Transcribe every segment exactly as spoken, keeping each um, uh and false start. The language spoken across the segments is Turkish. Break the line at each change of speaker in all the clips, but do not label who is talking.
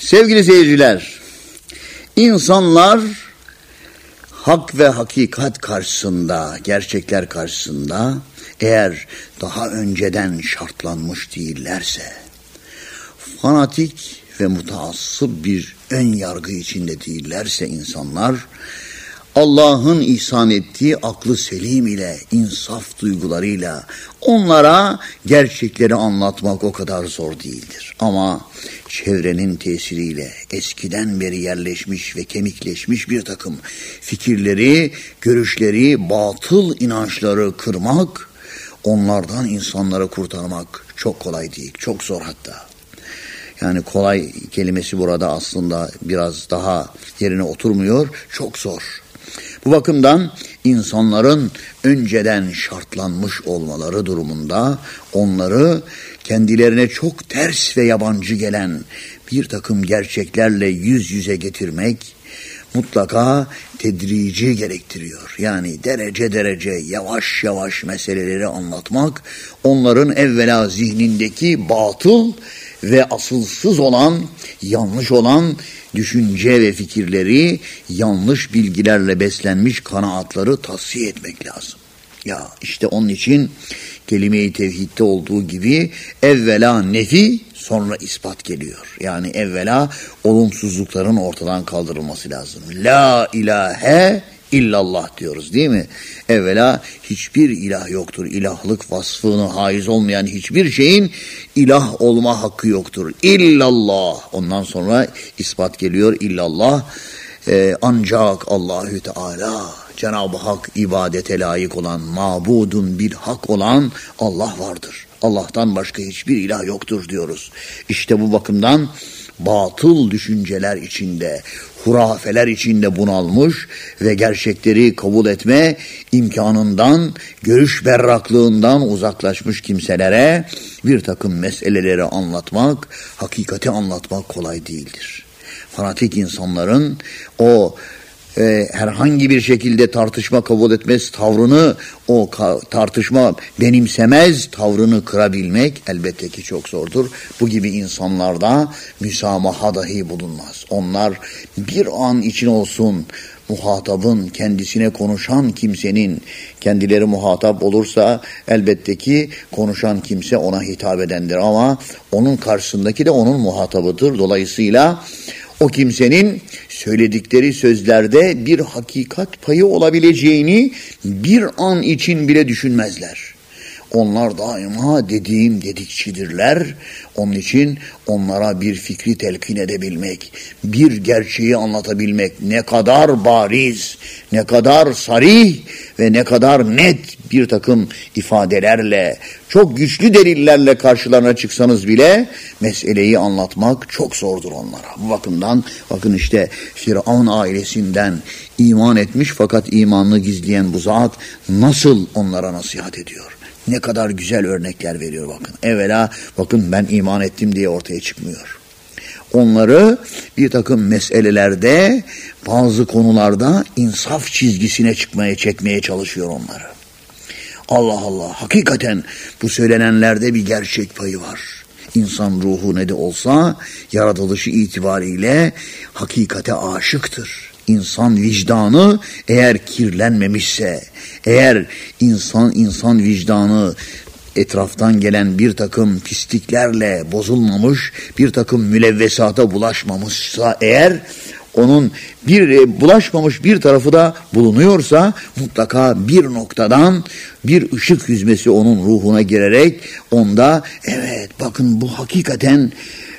Sevgili seyirciler, insanlar hak ve hakikat karşısında, gerçekler karşısında eğer daha önceden şartlanmış değillerse, fanatik ve mutaassıp bir ön yargı içinde değillerse insanlar, Allah'ın ihsan ettiği aklı selim ile, insaf duygularıyla onlara gerçekleri anlatmak o kadar zor değildir. Ama çevrenin tesiriyle eskiden beri yerleşmiş ve kemikleşmiş bir takım fikirleri, görüşleri, batıl inançları kırmak, onlardan insanları kurtarmak çok kolay değil, çok zor hatta. Yani kolay kelimesi burada aslında biraz daha yerine oturmuyor, çok zor. Bu bakımdan insanların önceden şartlanmış olmaları durumunda onları kendilerine çok ters ve yabancı gelen bir takım gerçeklerle yüz yüze getirmek mutlaka tedrici gerektiriyor. Yani derece derece yavaş yavaş meseleleri anlatmak, onların evvela zihnindeki batıl ve asılsız olan, yanlış olan düşünce ve fikirleri, yanlış bilgilerle beslenmiş kanaatları tasfiye etmek lazım. Ya işte onun için kelime-i tevhidde olduğu gibi evvela nefi, sonra ispat geliyor. Yani evvela olumsuzlukların ortadan kaldırılması lazım. La ilahe illallah diyoruz değil mi? Evvela hiçbir ilah yoktur. İlahlık vasfını haiz olmayan hiçbir şeyin ilah olma hakkı yoktur. İllallah. Ondan sonra ispat geliyor. İllallah. Ee, ancak Allahü Teala, Cenab-ı Hak ibadete layık olan, mabudun bir hak olan Allah vardır. Allah'tan başka hiçbir ilah yoktur diyoruz. İşte bu bakımdan batıl düşünceler içinde, hurafeler içinde bunalmış ve gerçekleri kabul etme imkanından, görüş berraklığından uzaklaşmış kimselere bir takım meseleleri anlatmak, hakikati anlatmak kolay değildir. Fanatik insanların o e, herhangi bir şekilde tartışma kabul etmez tavrını, o ka- tartışma benimsemez tavrını kırabilmek elbette ki çok zordur. Bu gibi insanlarda müsamaha dahi bulunmaz. Onlar bir an için olsun muhatabın, kendisine konuşan kimsenin, kendileri muhatap olursa elbette ki konuşan kimse ona hitap edendir ama onun karşısındaki de onun muhatabıdır. Dolayısıyla o kimsenin söyledikleri sözlerde bir hakikat payı olabileceğini bir an için bile düşünmezler. Onlar daima dediğim dedikçidirler. Onun için onlara bir fikri telkin edebilmek, bir gerçeği anlatabilmek ne kadar bariz, ne kadar sarih ve ne kadar net bir takım ifadelerle, çok güçlü delillerle karşılarına çıksanız bile meseleyi anlatmak çok zordur onlara. Bu bakımdan bakın işte Firavun ailesinden iman etmiş fakat imanını gizleyen bu zat nasıl onlara nasihat ediyor? Ne kadar güzel örnekler veriyor bakın. Evvela bakın ben iman ettim diye ortaya çıkmıyor. Onları bir takım meselelerde, bazı konularda insaf çizgisine çıkmaya, çekmeye çalışıyor onları. Allah Allah, hakikaten bu söylenenlerde bir gerçek payı var. İnsan ruhu ne de olsa yaratılışı itibariyle hakikate aşıktır. İnsan vicdanı eğer kirlenmemişse, eğer insan insan vicdanı etraftan gelen bir takım pisliklerle bozulmamış, bir takım mülevvesata bulaşmamışsa eğer, onun bir bulaşmamış bir tarafı da bulunuyorsa mutlaka bir noktadan bir ışık yüzmesi onun ruhuna girerek onda evet bakın bu hakikaten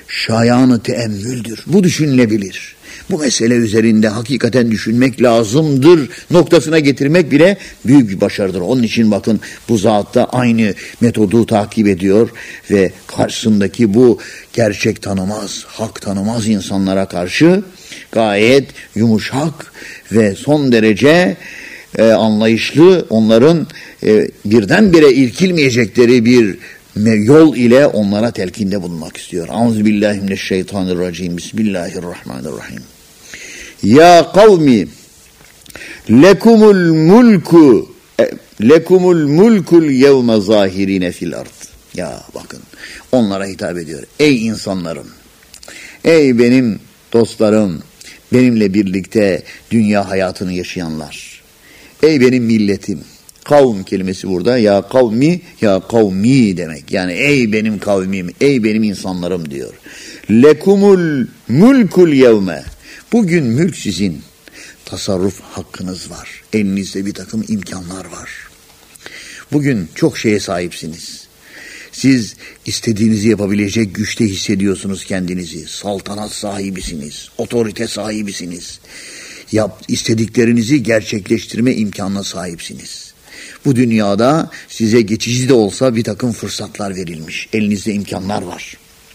şayanı teemmüldür. Bu düşünülebilir. Bu mesele üzerinde hakikaten düşünmek lazımdır noktasına getirmek bile büyük bir başarıdır. Onun için bakın bu zat da aynı metodu takip ediyor ve karşısındaki bu gerçek tanımaz, hak tanımaz insanlara karşı gayet yumuşak ve son derece e, anlayışlı, onların e, birdenbire irkilmeyecekleri bir yol ile onlara telkinde bulunmak istiyor. Euzubillahimineşşeytanirracim. Bismillahirrahmanirrahim. Ya kavmi lekumul mulku lekumul mulkul yevme zahirine fil ard. Ya bakın onlara hitap ediyor. Ey insanlarım, Ey benim dostlarım, benimle birlikte dünya hayatını yaşayanlar. Ey benim milletim. Kavm kelimesi burada ya kavmi ya kavmi demek. Yani ey benim kavmim, ey benim insanlarım diyor. Lekumul mulkul yevme. Bugün mülk sizin. Tasarruf hakkınız var. Elinizde bir takım imkanlar var. Bugün çok şeye sahipsiniz. Siz istediğinizi yapabilecek güçte hissediyorsunuz kendinizi. Saltanat sahibisiniz, otorite sahibisiniz. Yap, istediklerinizi gerçekleştirme imkanına sahipsiniz. Bu dünyada size geçici de olsa bir takım fırsatlar verilmiş. Elinizde imkanlar var.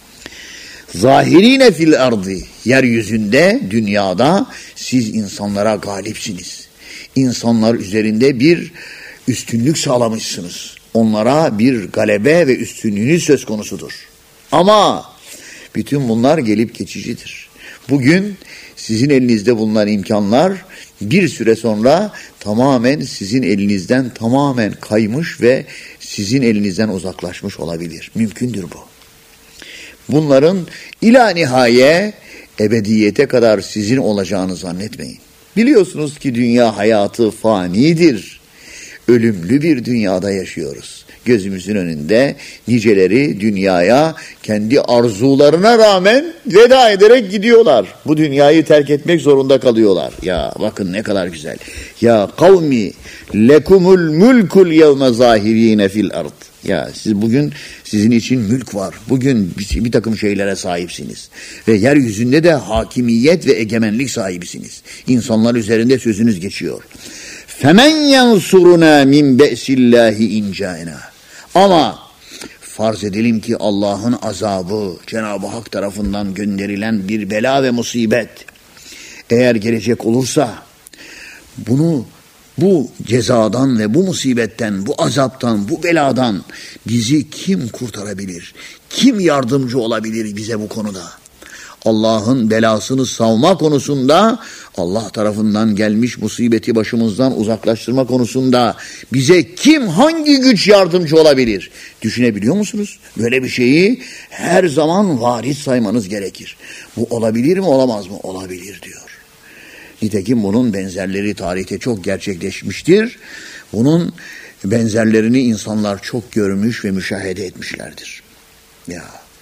Zahirine fil ardı, yeryüzünde, dünyada siz insanlara galipsiniz. İnsanlar üzerinde bir üstünlük sağlamışsınız. Onlara bir galebe ve üstünlüğünüz söz konusudur. Ama bütün bunlar gelip geçicidir. Bugün sizin elinizde bulunan imkanlar bir süre sonra tamamen sizin elinizden tamamen kaymış ve sizin elinizden uzaklaşmış olabilir. Mümkündür bu. Bunların ila nihaye ebediyete kadar sizin olacağını zannetmeyin. Biliyorsunuz ki dünya hayatı fanidir. Ölümlü bir dünyada yaşıyoruz. Gözümüzün önünde niceleri dünyaya kendi arzularına rağmen veda ederek gidiyorlar. Bu dünyayı terk etmek zorunda kalıyorlar. Ya bakın ne kadar güzel. Ya kavmi lekumul mulkul yevme zahirine fil ard. Ya siz bugün sizin için mülk var. Bugün bir, bir takım şeylere sahipsiniz. Ve yeryüzünde de hakimiyet ve egemenlik sahibisiniz. İnsanlar üzerinde sözünüz geçiyor. Femen yansuruna min be'sillahi inca'ina. Ama farz edelim ki Allah'ın azabı, Cenab-ı Hak tarafından gönderilen bir bela ve musibet eğer gelecek olursa bunu bu cezadan ve bu musibetten, bu azaptan, bu beladan bizi kim kurtarabilir? Kim yardımcı olabilir bize bu konuda? Allah'ın belasını savma konusunda, Allah tarafından gelmiş musibeti başımızdan uzaklaştırma konusunda bize kim, hangi güç yardımcı olabilir? Düşünebiliyor musunuz? Böyle bir şeyi her zaman varis saymanız gerekir. Bu olabilir mi, olamaz mı? Olabilir diyor. Nitekim bunun benzerleri tarihte çok gerçekleşmiştir. Bunun benzerlerini insanlar çok görmüş ve müşahede etmişlerdir. Ya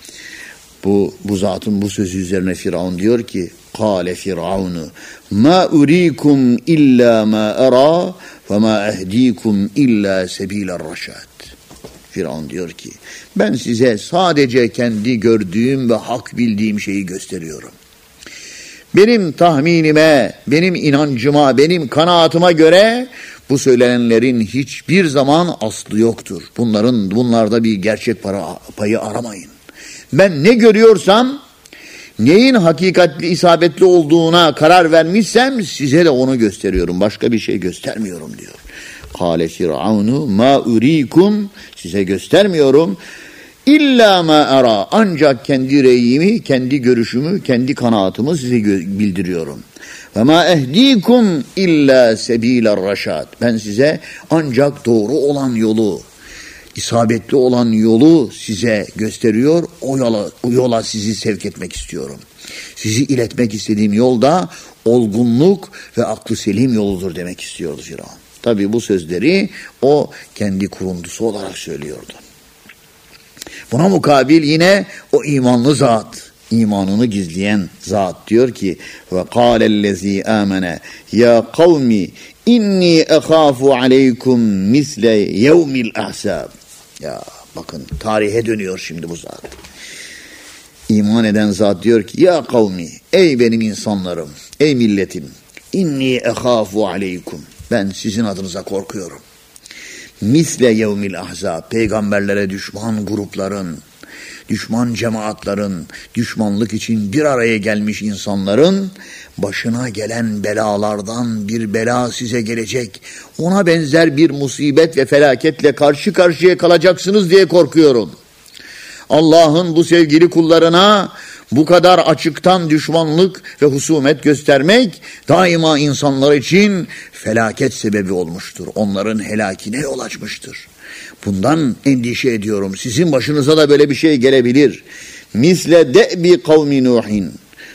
bu bu zatın bu sözü üzerine Firavun diyor ki: "Kâle Firavunu ma urikum illa ma ara ve ma ehdikum illa sebiler raşad." Firavun diyor ki: "Ben size sadece kendi gördüğüm ve hak bildiğim şeyi gösteriyorum. Benim tahminime, benim inancıma, benim kanaatıma göre bu söylenenlerin hiçbir zaman aslı yoktur. Bunların bunlarda bir gerçek para, payı aramayın. Ben ne görüyorsam, neyin hakikatli, isabetli olduğuna karar vermişsem size de onu gösteriyorum. Başka bir şey göstermiyorum" diyor. Kâle Firavunu ma urikum, size göstermiyorum. İlla ma ara, ancak kendi reyimi, kendi görüşümü, kendi kanaatımı size bildiriyorum. Ve ma ehdikum illa sebiler raşad. Ben size ancak doğru olan yolu, isabetli olan yolu size gösteriyor. O yola, o yola sizi sevk etmek istiyorum. Sizi iletmek istediğim yolda olgunluk ve aklı selim yoludur demek istiyordu Firavun. Tabii bu sözleri o kendi kuruntusu olarak söylüyordu. Buna mukabil yine o imanlı zat, imanını gizleyen zat diyor ki: "Ve kâlellezî âmene ya kavmi inni ehâfu aleykum misle yevmil ahsâb." Ya bakın, tarihe dönüyor şimdi bu zat. İman eden zat diyor ki: "Ya kavmi, ey benim insanlarım, ey milletim, inni ehâfu aleykum. Ben sizin adınıza korkuyorum. Misle yevmil ahzab, peygamberlere düşman grupların, düşman cemaatların, düşmanlık için bir araya gelmiş insanların başına gelen belalardan bir bela size gelecek. Ona benzer bir musibet ve felaketle karşı karşıya kalacaksınız diye korkuyorum. Allah'ın bu sevgili kullarına bu kadar açıktan düşmanlık ve husumet göstermek daima insanlar için felaket sebebi olmuştur. Onların helakine yol açmıştır. Bundan endişe ediyorum. Sizin başınıza da böyle bir şey gelebilir. Misle de'bi kavmi Nuhin.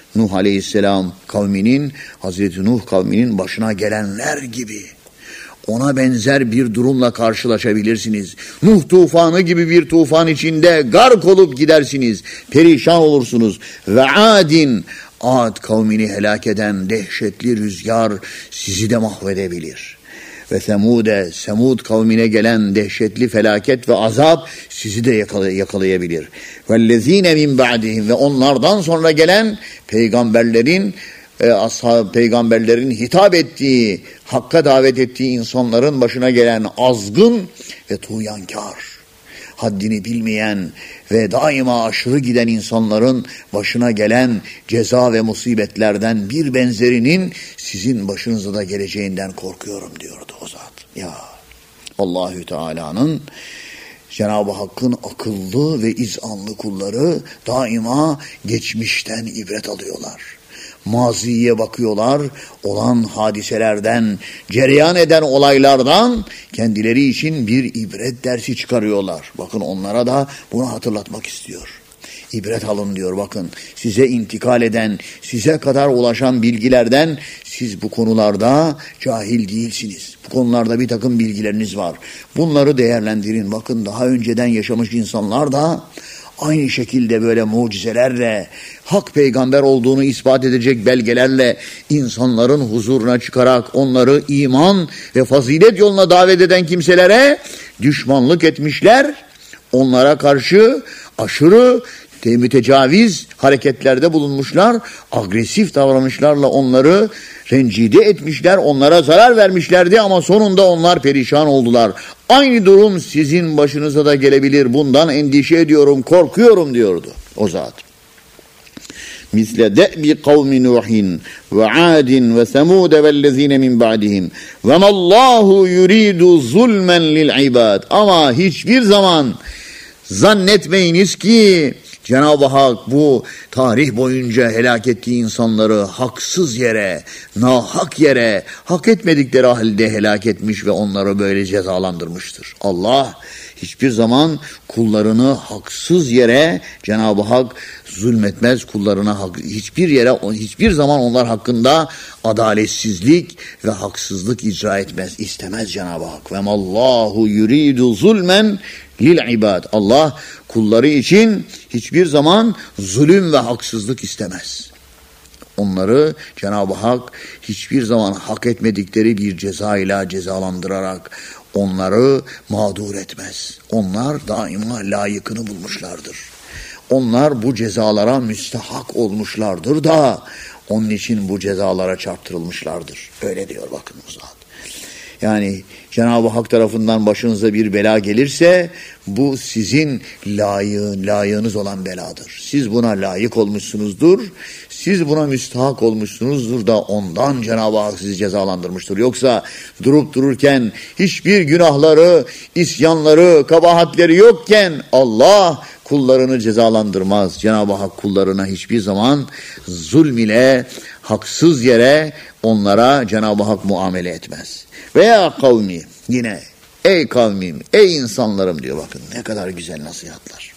Nuh Aleyhisselam kavminin, Hazreti Nuh kavminin başına gelenler gibi ona benzer bir durumla karşılaşabilirsiniz. Nuh tufanı gibi bir tufan içinde gark olup gidersiniz. Perişan olursunuz. Ve Adin, Ad kavmini helak eden dehşetli rüzgar sizi de mahvedebilir. Ve Semud'e, Semud kavmine gelen dehşetli felaket ve azap sizi de yakalay- yakalayabilir. Vellezine min ba'dihim, ve onlardan sonra gelen peygamberlerin e, ashab peygamberlerin hitap ettiği, hakka davet ettiği insanların başına gelen azgın ve tuğyankar, haddini bilmeyen ve daima aşırı giden insanların başına gelen ceza ve musibetlerden bir benzerinin sizin başınıza da geleceğinden korkuyorum diyordu o zat. Ya Allahü Teala'nın, Cenab-ı Hakk'ın akıllı ve izanlı kulları daima geçmişten ibret alıyorlar. Maziye bakıyorlar, olan hadiselerden, cereyan eden olaylardan kendileri için bir ibret dersi çıkarıyorlar. Bakın onlara da bunu hatırlatmak istiyor. İbret alın diyor, bakın size intikal eden, size kadar ulaşan bilgilerden siz bu konularda cahil değilsiniz. Bu konularda bir takım bilgileriniz var. Bunları değerlendirin. Bakın daha önceden yaşamış insanlar da aynı şekilde böyle mucizelerle, hak peygamber olduğunu ispat edecek belgelerle insanların huzuruna çıkarak onları iman ve fazilet yoluna davet eden kimselere düşmanlık etmişler. Onlara karşı aşırı mütecaviz hareketlerde bulunmuşlar, agresif davranışlarla onları rencide etmişler, onlara zarar vermişlerdi ama sonunda onlar perişan oldular. Aynı durum sizin başınıza da gelebilir, bundan endişe ediyorum, korkuyorum diyordu o zat. Misle de'bi kavmi Nuhin ve Adin ve Semud vellezine min ba'dihim ve mallahu yuridu zulmen lil ibad. Ama hiçbir zaman zannetmeyiniz ki Cenab-ı Hak bu tarih boyunca helak ettiği insanları haksız yere, nahak yere, hak etmedikleri halde helak etmiş ve onları böyle cezalandırmıştır. Allah hiçbir zaman kullarını haksız yere, Cenab-ı Hak zulmetmez kullarına, hiçbir yere, hiçbir zaman onlar hakkında adaletsizlik ve haksızlık icra etmez, istemez Cenab-ı Hak. Ve mallahu yuridu zulmen lil ibad. Allah kulları için hiçbir zaman zulüm ve haksızlık istemez. Onları Cenab-ı Hak hiçbir zaman hak etmedikleri bir ceza ile cezalandırarak onları mağdur etmez. Onlar daima layıkını bulmuşlardır. Onlar bu cezalara müstahak olmuşlardır da onun için bu cezalara çarptırılmışlardır. Öyle diyor bakın o zat. Yani Cenab-ı Hak tarafından başınıza bir bela gelirse bu sizin layığın, layığınız olan beladır. Siz buna layık olmuşsunuzdur. Siz buna müstahak olmuşsunuzdur da ondan Cenab-ı Hak sizi cezalandırmıştır. Yoksa durup dururken hiçbir günahları, isyanları, kabahatleri yokken Allah kullarını cezalandırmaz. Cenab-ı Hak kullarına hiçbir zaman zulm ile, haksız yere onlara Cenab-ı Hak muamele etmez. Veya kavmi, yine ey kavmim, ey insanlarım diyor, bakın ne kadar güzel nasihatlar.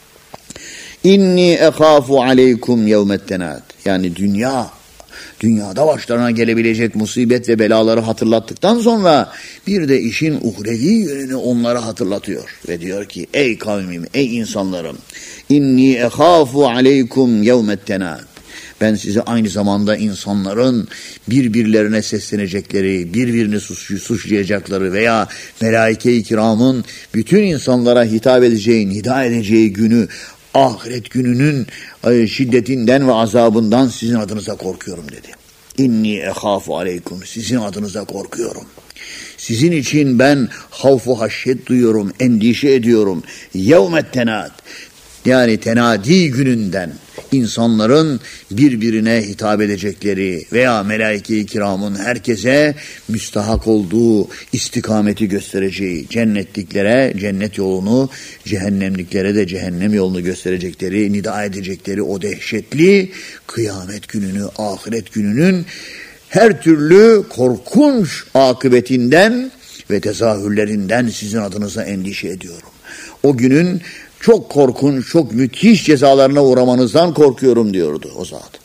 İnni ekhafu aleykum yevmettenat. Yani dünya, dünyada başlarına gelebilecek musibet ve belaları hatırlattıktan sonra bir de işin uhrevi yönünü onlara hatırlatıyor. Ve diyor ki ey kavmim, ey insanlarım, inni ekhafu aleykum yevmettenat. Ben size aynı zamanda insanların birbirlerine seslenecekleri, birbirini suçlayacakları veya melaike-i kiramın bütün insanlara hitap edeceği, nida edeceği günü, ahiret gününün şiddetinden ve azabından sizin adınıza korkuyorum dedi. İnni ekhafu aleykum, sizin adınıza korkuyorum. Sizin için ben havfu haşyet duyuyorum, endişe ediyorum. Yevmet tenad, yani tenadi gününden, insanların birbirine hitap edecekleri veya melaike-i kiramın herkese müstahak olduğu istikameti göstereceği, cennetliklere cennet yolunu, cehennemliklere de cehennem yolunu gösterecekleri, nida edecekleri o dehşetli kıyamet gününü, ahiret gününün her türlü korkunç akıbetinden ve tezahürlerinden sizin adınıza endişe ediyorum. O günün çok korkunç, çok müthiş cezalarına uğramanızdan korkuyorum diyordu o zat.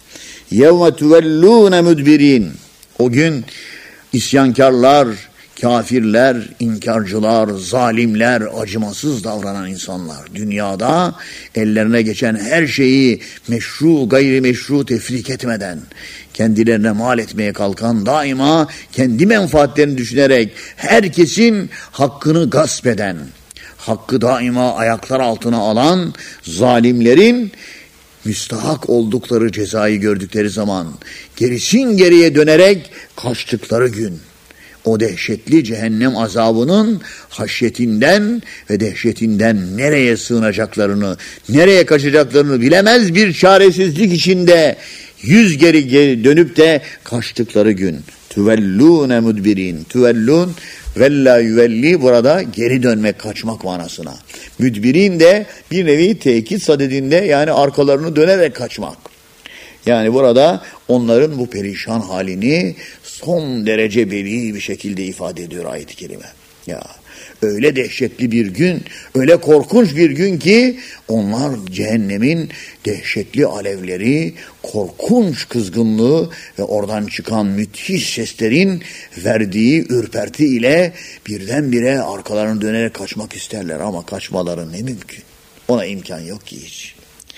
yevme tuvellûne müdbirin. O gün isyankarlar, kafirler, inkarcılar, zalimler, acımasız davranan insanlar dünyada ellerine geçen her şeyi meşru, gayrimeşru tefrik etmeden kendilerine mal etmeye kalkan, daima kendi menfaatlerini düşünerek herkesin hakkını gasp eden, hakkı daima ayaklar altına alan zalimlerin müstahak oldukları cezayı gördükleri zaman gerisin geriye dönerek kaçtıkları gün, o dehşetli cehennem azabının haşyetinden ve dehşetinden nereye sığınacaklarını, nereye kaçacaklarını bilemez bir çaresizlik içinde yüz geri geri dönüp de kaçtıkları gün. Tüvellûne müdbirin. Tüvellûn vella yüvelli burada geri dönmek, kaçmak manasına. Müdbirin de bir nevi tekit sadedinde, yani arkalarını dönerek kaçmak. Yani burada onların bu perişan halini son derece beli bir şekilde ifade ediyor ayet-i kerime. Ya öyle dehşetli bir gün, öyle korkunç bir gün ki onlar cehennemin dehşetli alevleri, korkunç kızgınlığı ve oradan çıkan müthiş seslerin verdiği ürperti ile birdenbire arkalarını dönerek kaçmak isterler ama kaçmaları ne mümkün? Ona imkan yok ki hiç.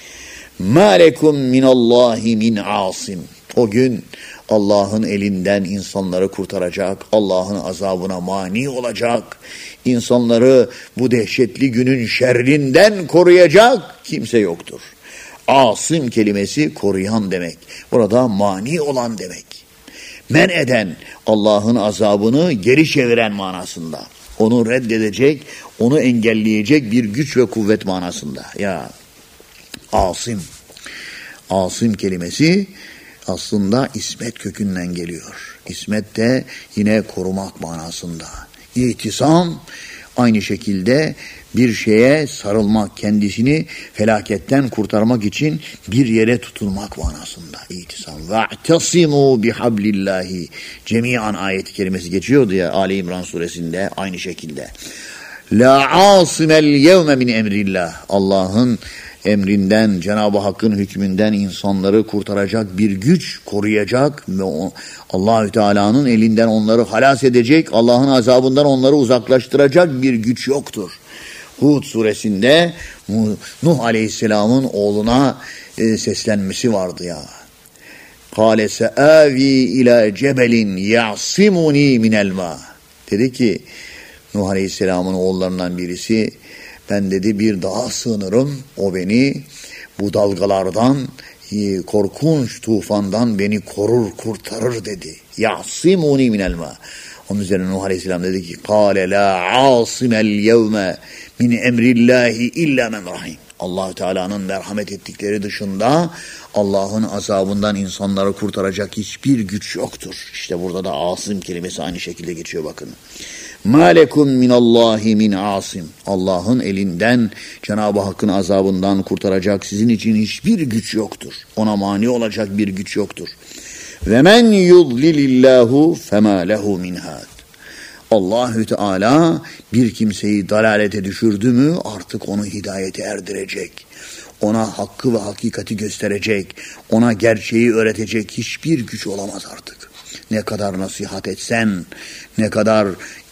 مَا لَكُمْ مِنَ اللّٰهِ مِنْ عَاصِمٍ. O gün Allah'ın elinden insanları kurtaracak, Allah'ın azabına mani olacak, insanları bu dehşetli günün şerrinden koruyacak kimse yoktur. Asım kelimesi koruyan demek. Burada mani olan demek. Men eden, Allah'ın azabını geri çeviren manasında. Onu reddedecek, onu engelleyecek bir güç ve kuvvet manasında. Ya Asım. Asım kelimesi aslında ismet kökünden geliyor. İsmet de yine korumak manasında. İhtisam aynı şekilde bir şeye sarılmak, kendisini felaketten kurtarmak için bir yere tutulmak manasında. İhtisam. Ve'tasimu bihablillahi cemiyan ayet-i kerimesi geçiyordu ya Ali İmran suresinde aynı şekilde. La asimel yevme min emrillah. Allah'ın emrinden, Cenab-ı Hakk'ın hükmünden insanları kurtaracak bir güç, koruyacak ve Allahü Teala'nın elinden onları halas edecek, Allah'ın azabından onları uzaklaştıracak bir güç yoktur. Hud suresinde Nuh Aleyhisselam'ın oğluna e, seslenmesi vardı ya. Kâle seâvi ilâ cebelin ya'simuni minel mâ. Dedi ki Nuh Aleyhisselam'ın oğullarından birisi, ben dedi bir dağa sığınırım, o beni bu dalgalardan, korkunç tufandan beni korur, kurtarır dedi. Ya'simuni minel mâ. Onun üzerine Nuh Aleyhisselam dedi ki kâle lâ âsimel yevme min emrillâhi illâ men rahim. Allah-u Teala'nın merhamet ettikleri dışında Allah'ın azabından insanları kurtaracak hiçbir güç yoktur. İşte burada da asım kelimesi aynı şekilde geçiyor bakın. مَا لَكُمْ مِنَ اللّٰهِ مِنْ عَاصِمٍ. Allah'ın elinden, Cenab-ı Hakk'ın azabından kurtaracak sizin için hiçbir güç yoktur. Ona mani olacak bir güç yoktur. وَمَنْ يُضْلِلِ اللّٰهُ فَمَا لَهُ مِنْ هَادٍ. Allahü Teala bir kimseyi dalalete düşürdü mü artık onu hidayete erdirecek. Ona hakkı ve hakikati gösterecek. Ona gerçeği öğretecek hiçbir güç olamaz artık. Ne kadar nasihat etsen, ne kadar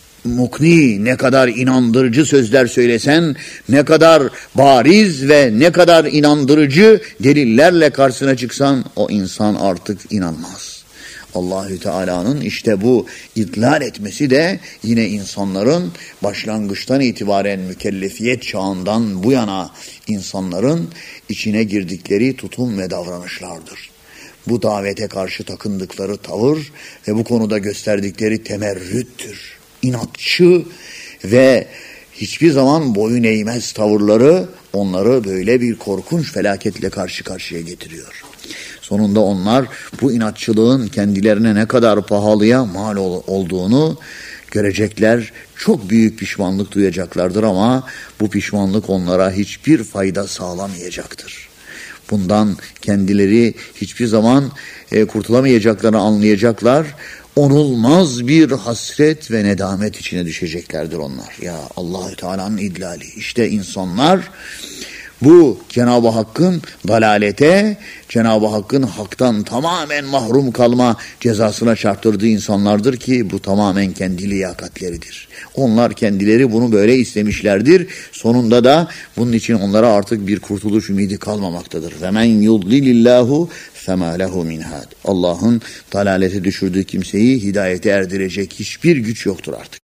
mukni, ne kadar inandırıcı sözler söylesen, ne kadar bariz ve ne kadar inandırıcı delillerle karşısına çıksan o insan artık inanmaz. Allahü Teala'nın işte bu idlal etmesi de yine insanların başlangıçtan itibaren mükellefiyet çağından bu yana insanların içine girdikleri tutum ve davranışlardır. Bu davete karşı takındıkları tavır ve bu konuda gösterdikleri temerrüttür. İnatçı ve hiçbir zaman boyun eğmez tavırları onları böyle bir korkunç felaketle karşı karşıya getiriyor. Sonunda onlar bu inatçılığın kendilerine ne kadar pahalıya mal olduğunu görecekler. Çok büyük pişmanlık duyacaklardır ama bu pişmanlık onlara hiçbir fayda sağlamayacaktır. Bundan kendileri hiçbir zaman e, kurtulamayacaklarını anlayacaklar. Onulmaz bir hasret ve nedamet içine düşeceklerdir onlar. Ya Allah-u Teala'nın idlali. İşte insanlar Bu Cenab-ı Hakk'ın dalalete, Cenab-ı Hakk'ın haktan tamamen mahrum kalma cezasına çarptırdığı insanlardır ki bu tamamen kendi liyakatleridir. Onlar kendileri bunu böyle istemişlerdir. Sonunda da bunun için onlara artık bir kurtuluş ümidi kalmamaktadır. Ve men yudlilillahu fema lehu min had. Allah'ın dalalete düşürdüğü kimseyi hidayete erdirecek hiçbir güç yoktur artık.